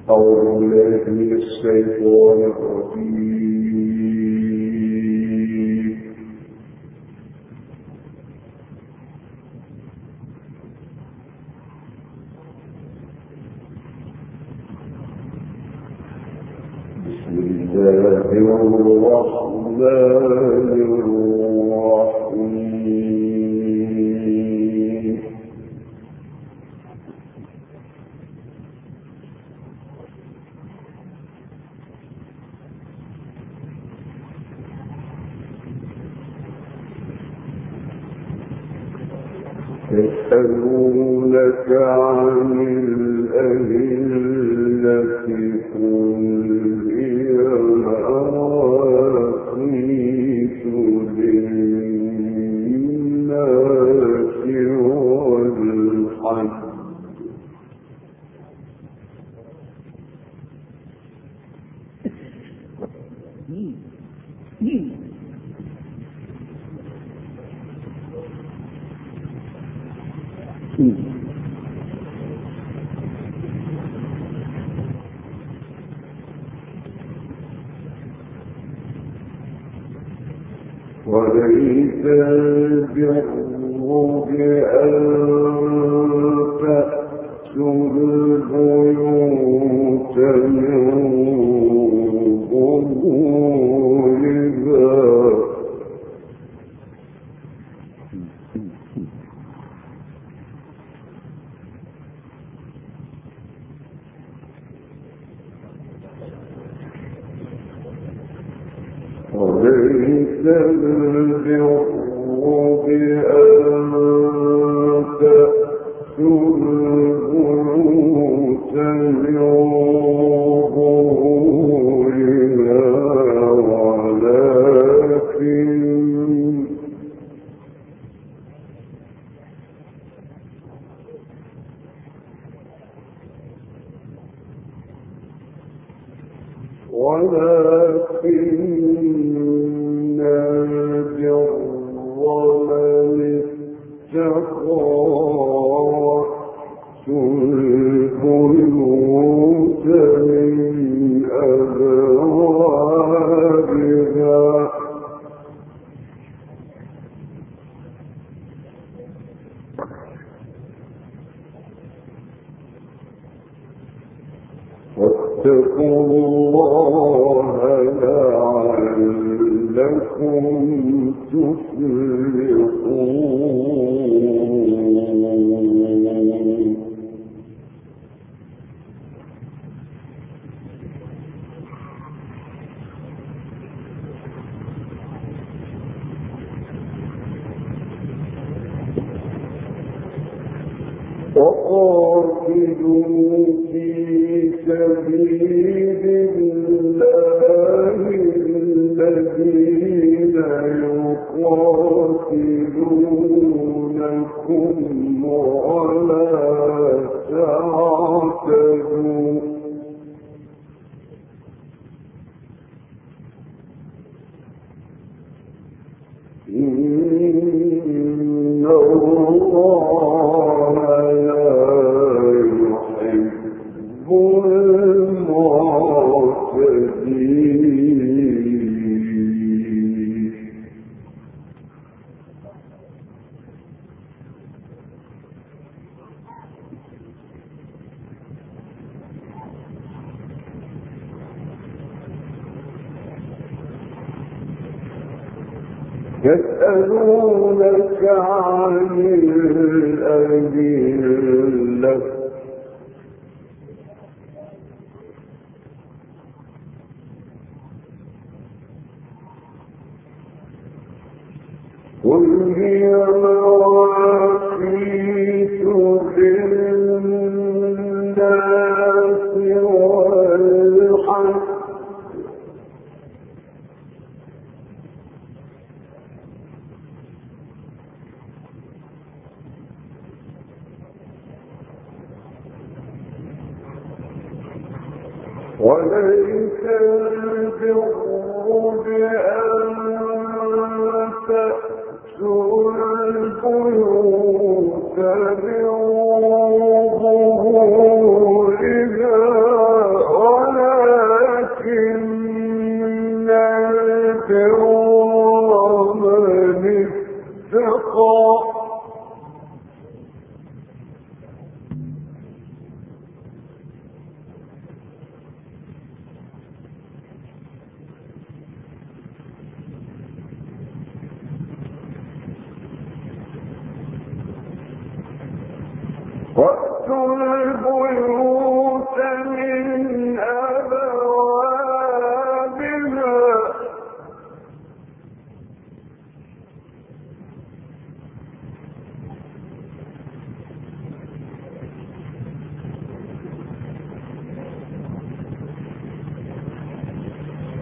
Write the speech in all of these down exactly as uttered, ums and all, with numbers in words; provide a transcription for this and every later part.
أعوذ بالله من الشيطان الرجيم. بسم الله الرحمن الرحيم. يسألونك عن الأهلة قل هي مواقيت للناس والحج وليس البر بأن تأتوا البيوت من ظهورها وليس البر بأن تأتوا البيوت من ظهورها ولكن ولكن البر من اتقى البيوت من أبوابها واتقوا الله لعلكم تفلحون. وقاتلوا في سبيل الله الذين يقاتلونكم ولا تعتدوا إن الله لا يحب المعتدين. يسألونك عن الأهلة قل هي مواقيت للناس والحج وليس البر بأن تأتوا البيوت من ظهورها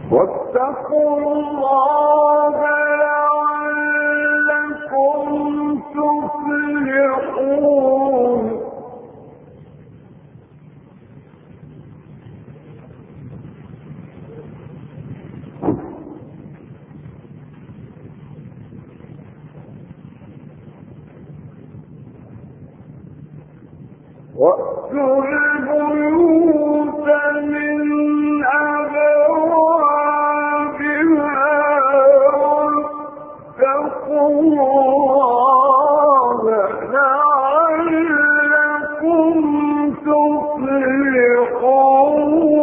واتقوا الله لعلكم تفلحون وَأْتُوا الْبُيُوتَ مِنْ أَبْوَابِهَا وَاتَّقُوا اللَّهَ لَعَلَّكُمْ تُفْلِحُونَ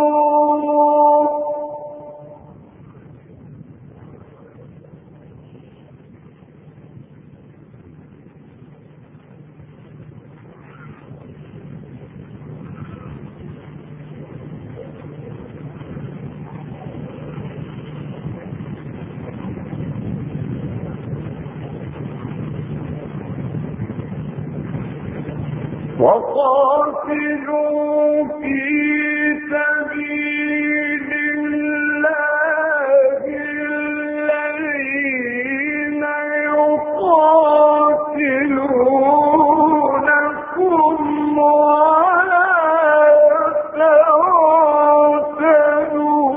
وقاتلوا في سبيل الله الذين يقاتلونكم ولا تعتدوا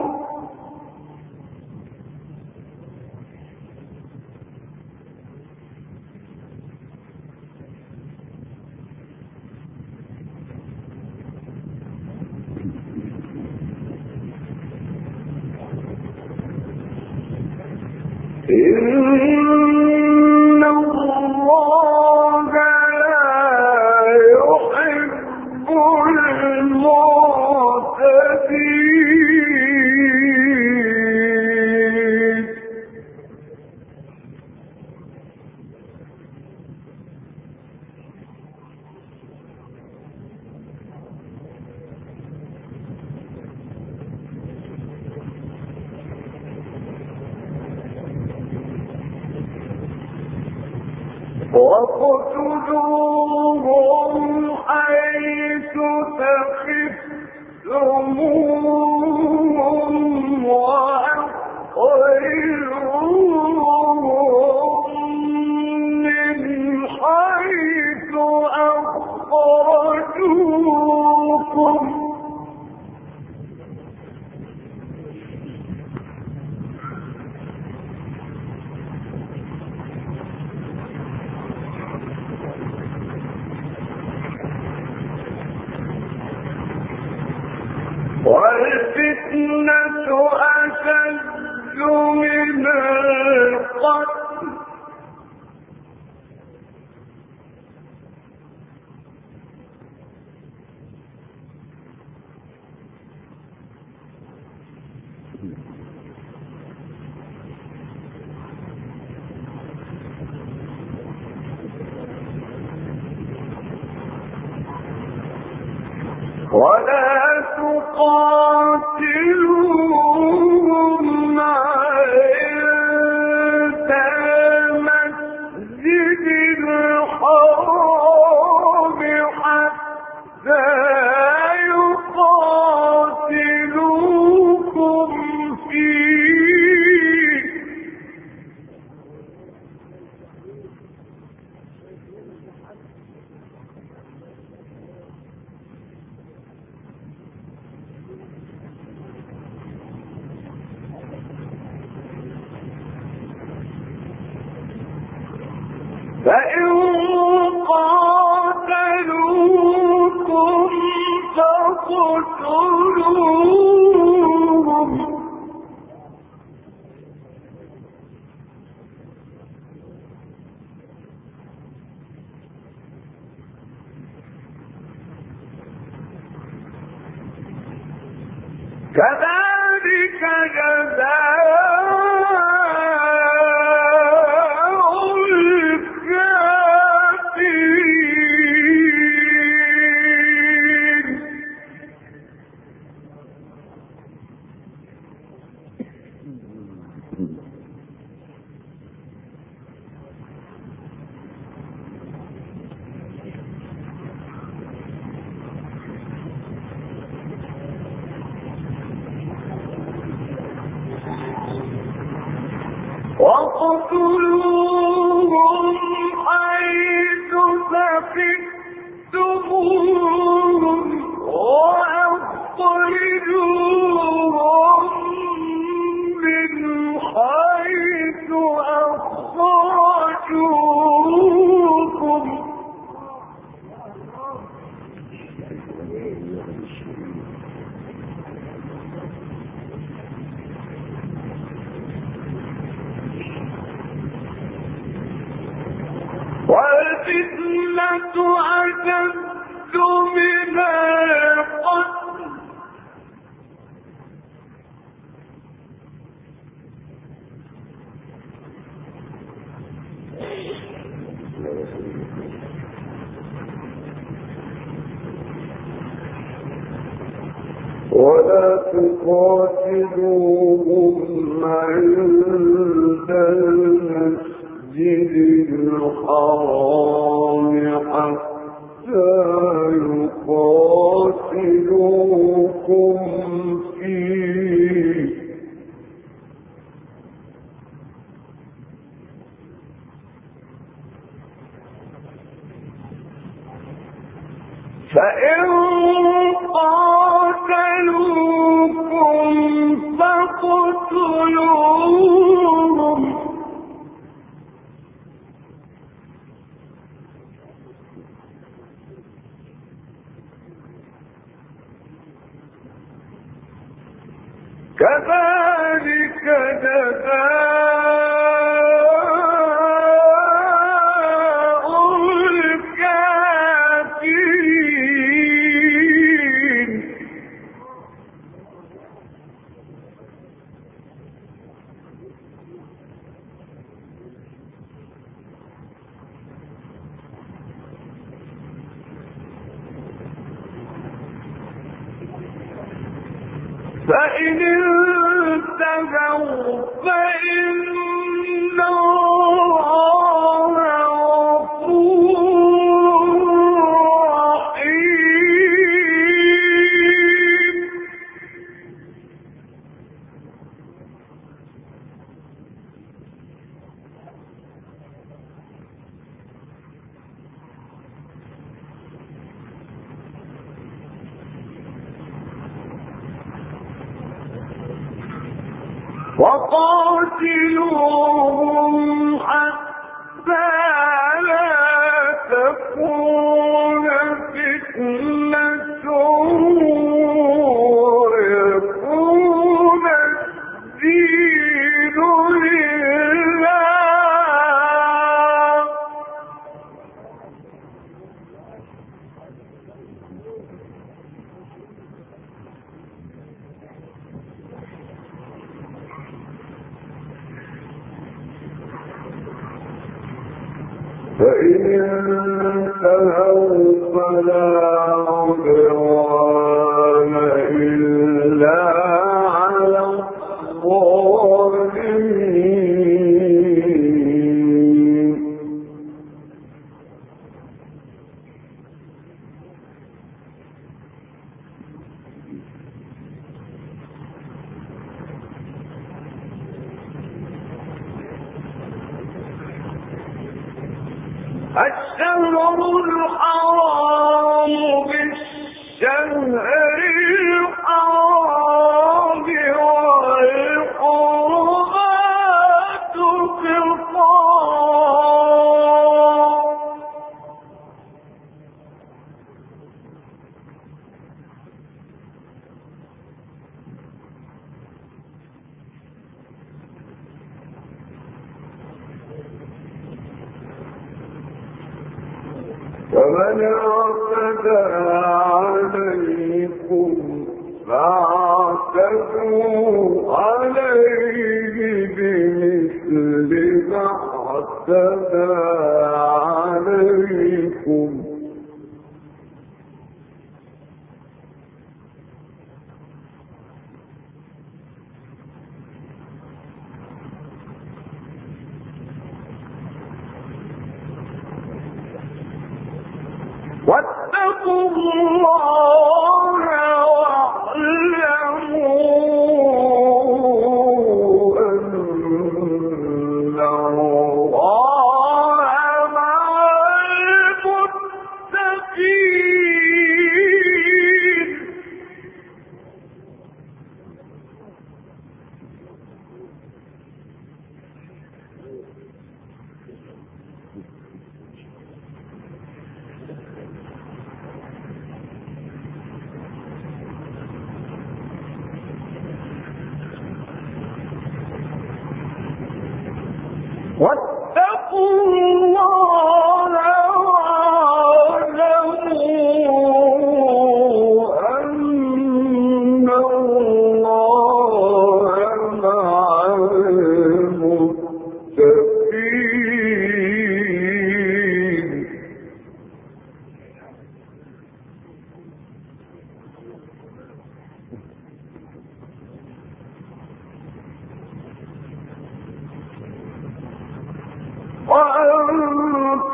إن الله لا يحب المعتدين وَاقْتُلُوهُمْ حَيْثُ ثَقِفْتُمُوهُمْ وَأَخْرِجُوهُمْ مِنْ حَيْثُ أَخْرَجُوكُمْ والفتنة أشد من القتل ولا تقاتلوهم عند المسجد الحرام حتى يقاتلوكم فيه فإن قاتلوكم فاقتلوهم كذلك جزاء واقتلوهم حيث ثقفتموهم وأخرجوهم من حيث أخرجوكم والفتنة أشد من القتل ولا تقاتلوهم عند المسجد الحرام حتى يقاتلوكم فيه فإن قاتلوكم فاقتلوهم كذلك جزاء الكافرين فإن انتهوا فإن الله غفور رحيم وقاتلوهم حتى لا تكون فتنة ويكون الدين لله فإن انتهوا فلا عدوان إلا على الظالمين الشهر الحرام بالشهر الحرام والحرمات قصاص فمن اعتدى عليكم فاعتدوا عليه بمثل ما اعتدى عليكم واتقوا الله واعلموا أن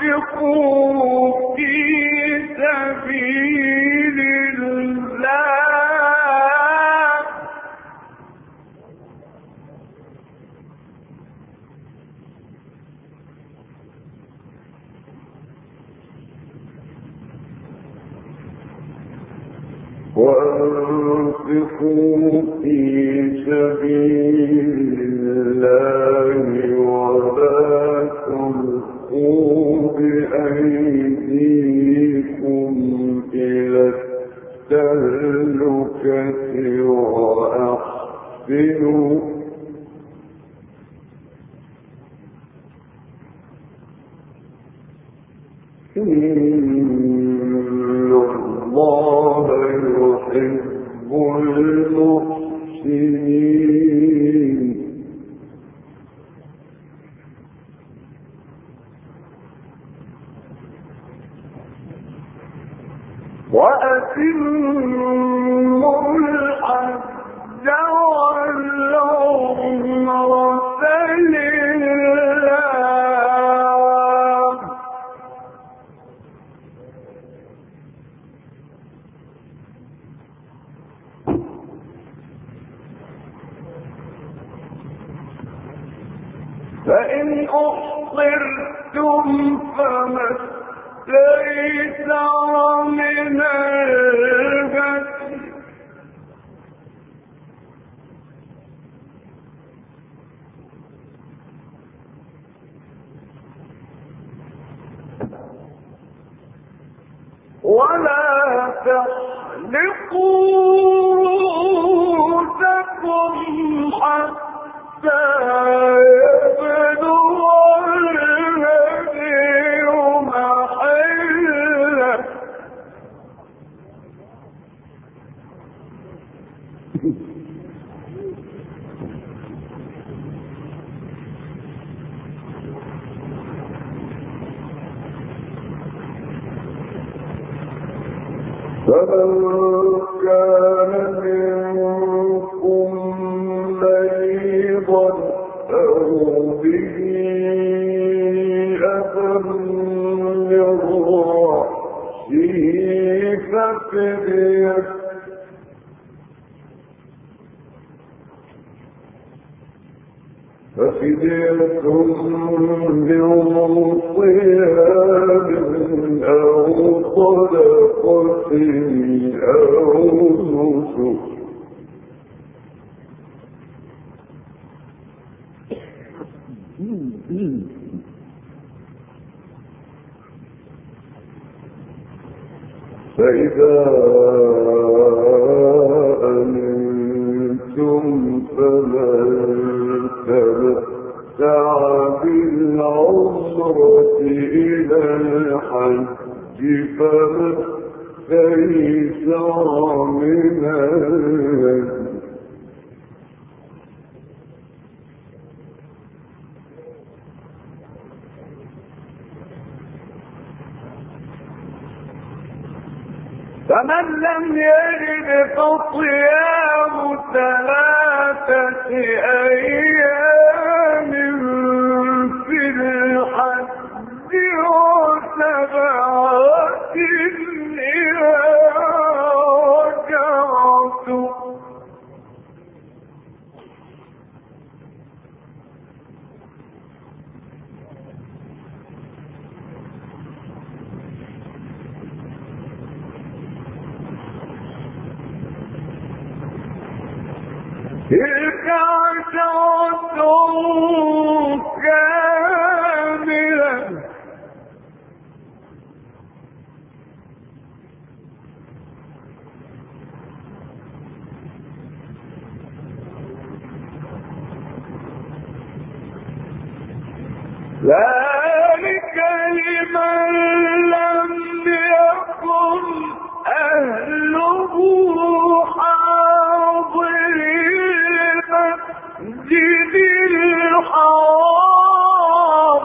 وأنفقوا في سبيل الله وأنفقوا في سبيل الله ولا تلقوا بأيديكم إلى التهلكة وأحسنوا إن الله يحب المحسنين وأتموا الحج والعمرة لله فإن أحصرتم فما استيسر من الهدي ولا تحلقوا رؤوسكم حتى يبلغ الهدي محله فمن كان منكم مريضا أو به أذى من رأسه ففدية ففدية من صيام أو صدقة أو نسك فإذا أمنتم فمن تمتع بالعمرة إلى الحج فما استيسر من الهدي فمن لم يجد فصيام ثلاثة أيام في الحج وسبعة إذا رجعتم تلك عشرة كاملة ذلك لمن لم يكن أهله حاضر المسجد الحرام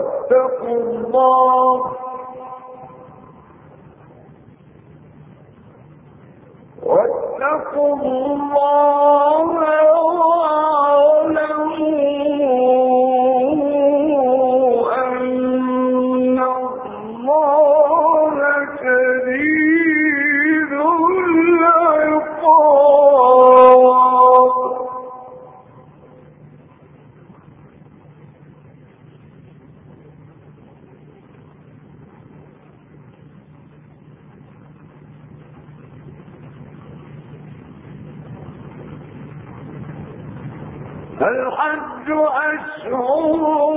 واتقوا الله الحج أشهر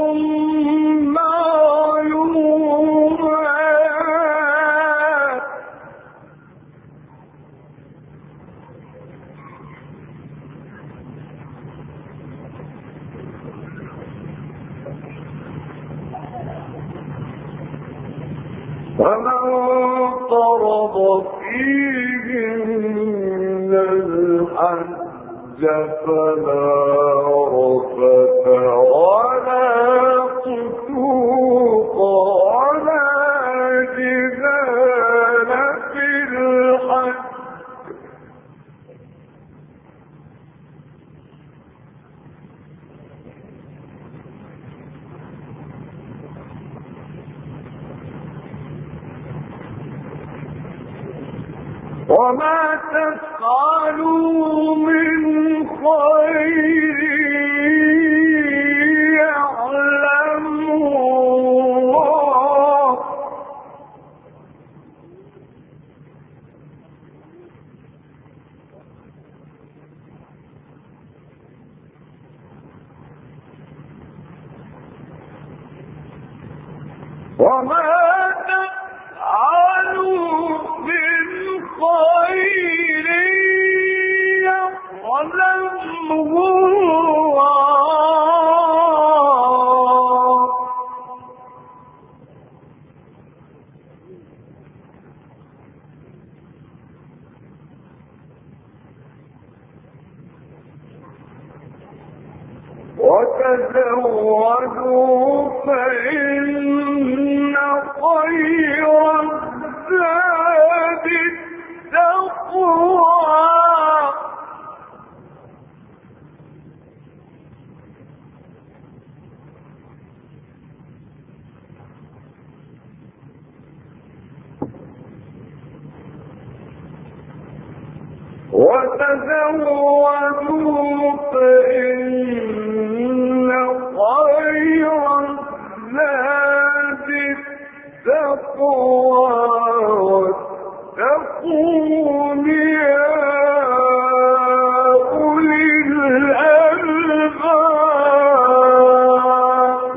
معلومات فمن فرض فيهن الحج فلا رفث ولا فسوق ولا جدال في الحج وما تفعلوا من خير يعلمه الله وما تفعلوا من خير يعلمه الله وتزودوا فإن خير الزاد التقوى وتزودوا فإن خير الزاد التقوى واتقون يا أولي الألباب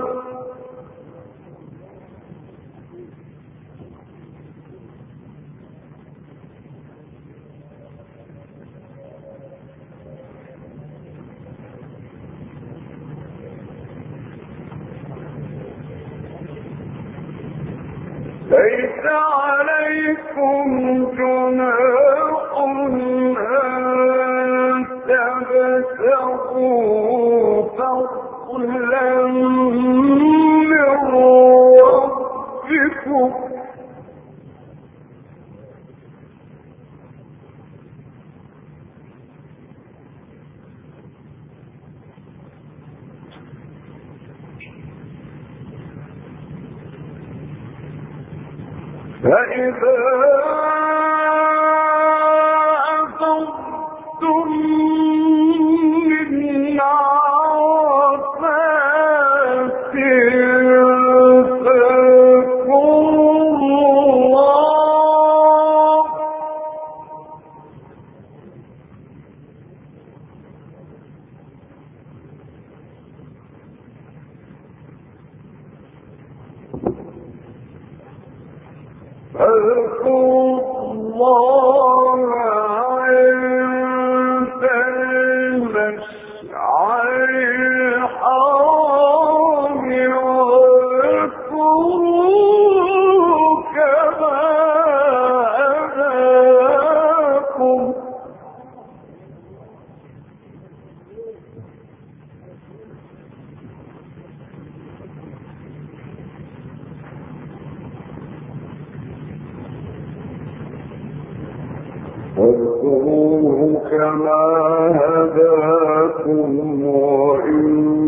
ليس عليكم جناح أن تبتغوا فضلا من ربكم فإذا أفضتم من عرفات فاذكروا الله فاذكروا واذكروه كما هداكم وإن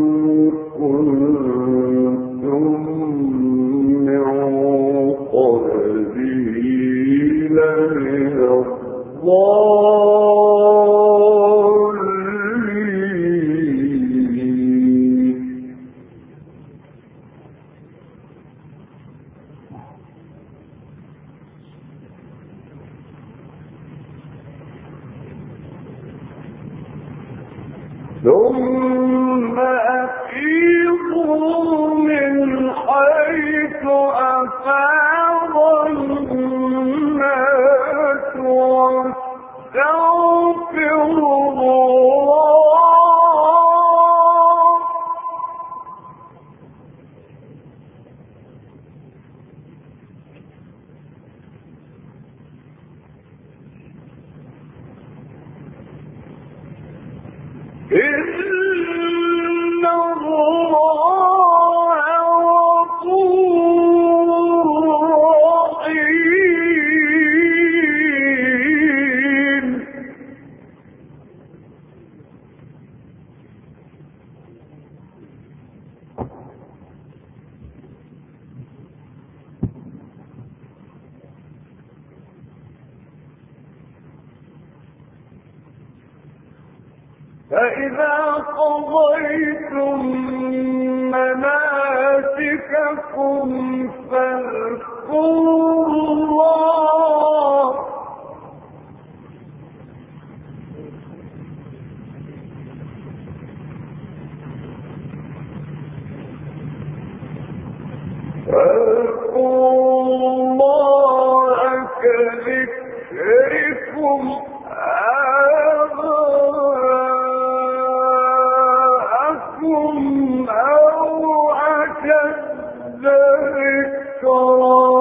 كنتم من قبله لمن الضالين. ثم أفيضوا من حيث أفاض الناس واستغفروا الله إن الله غفور رحيم. فإذا قضيتم مناسككم فاذكروا الله فاذكروا الله كذكركم أو أشد ذكرا.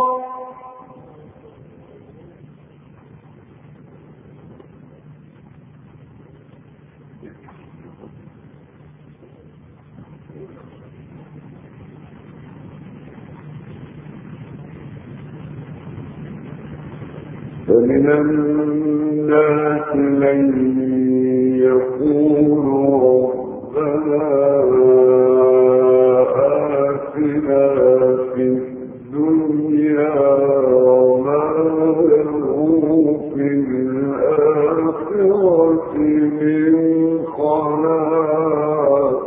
فمن الناس من يقول ربنا آتنا في الدنيا وما له في الآخرة من خلاق.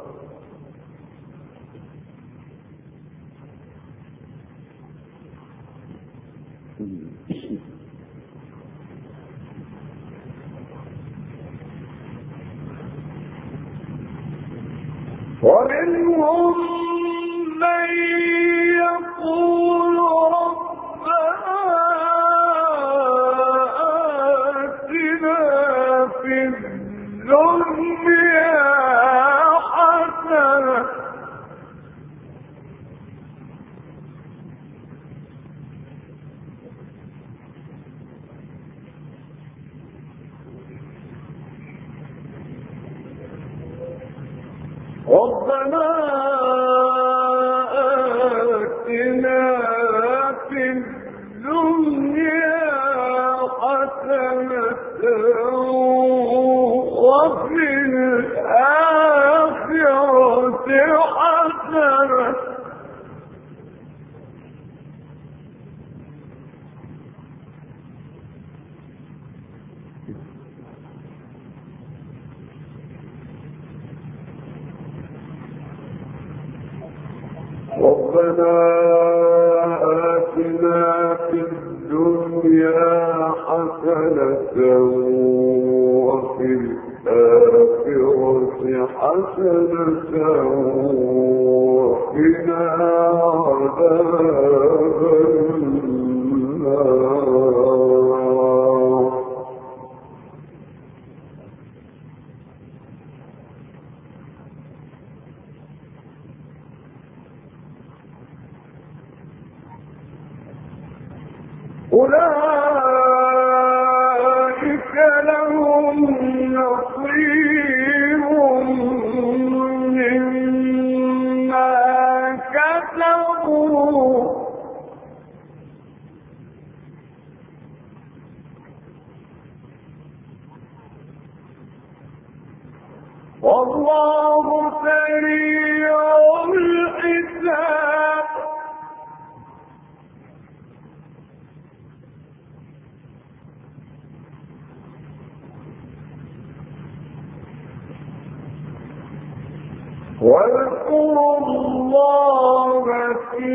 ومنهم من يقول ربنا آتنا في الدنيا حسنة ربنا آتنا في الدنيا حسنة وفي الآخرة حسنة ربنا آتنا في الدنيا حسنة وفي الآخرة حسنة وقنا عذاب النار. أولئك لهم نصيب مما كسبوا واذكروا الله في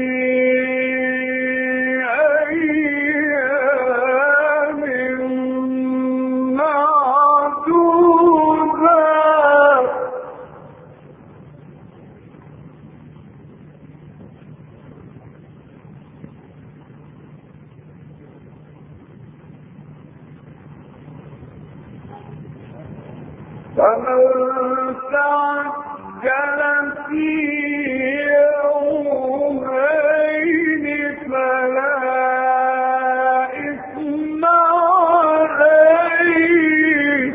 أيام معدودات فمن تعجل في يومين فلا إثم عليه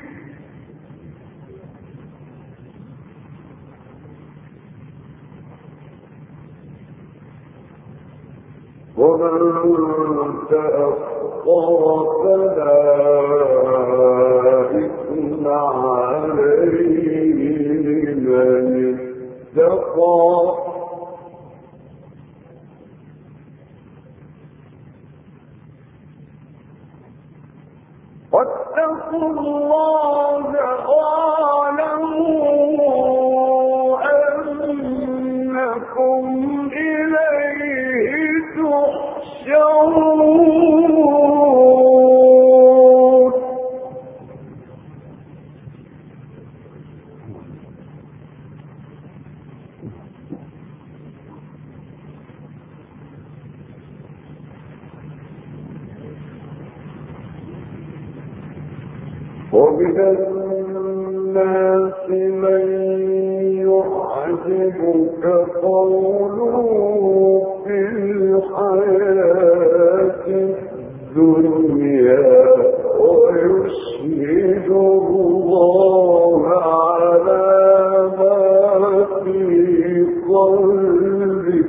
ومن تأخر فلا إثم عليه لمن اتقى واتقوا الله واعلموا أنكم إليه تحشرون ومن الناس من يعجبك قوله في الحياة الدنيا ويشهد الله على ما في قلبه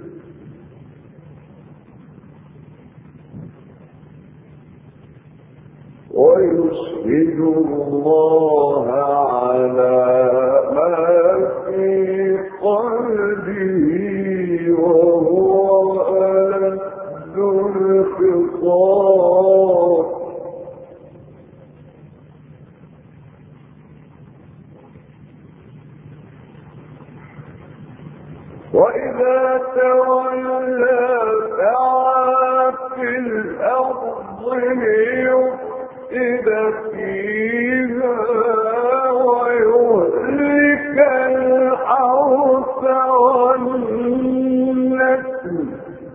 ويشهد الله على ما في قلبه وهو ألد الخصام وإذا تولى سعى في الأرض ليفسد فيها ويهلك الحرث والنسل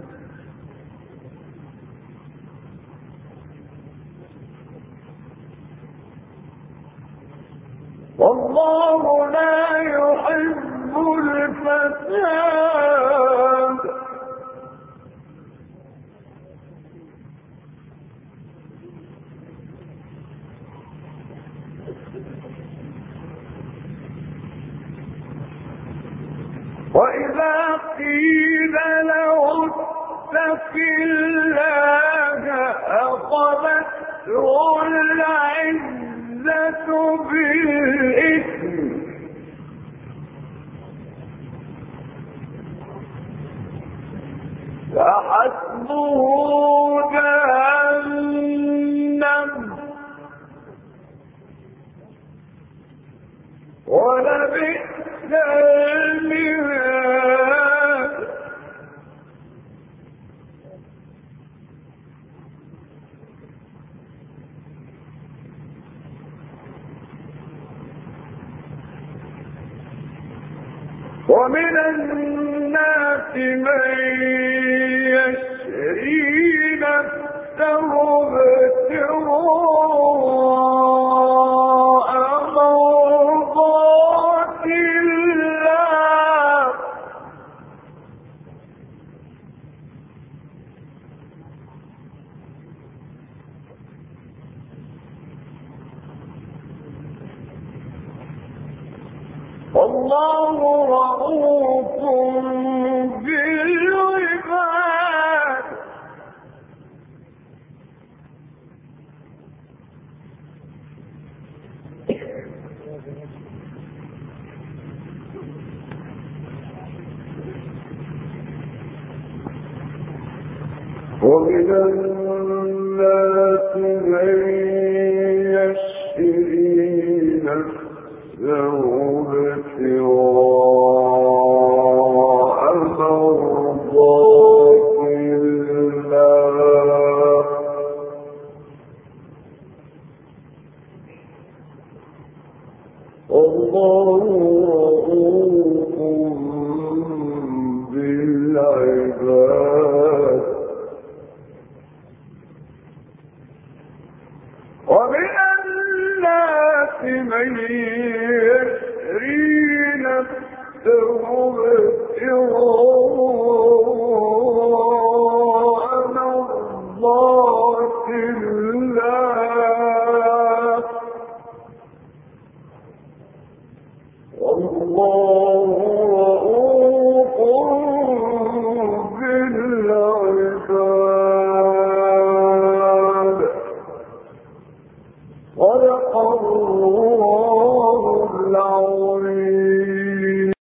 والله لا يحب الفساد وإذا قيل له اتق الله أخذته العزة بالإثم فحسبه جهنم ولبئس المهاد ومن الناس من يشري نفسه ابتغاء مرضات الله والله رؤوف بالعباد ومن الناس من يشري نفسه ابتغاء نفسه ابتغاء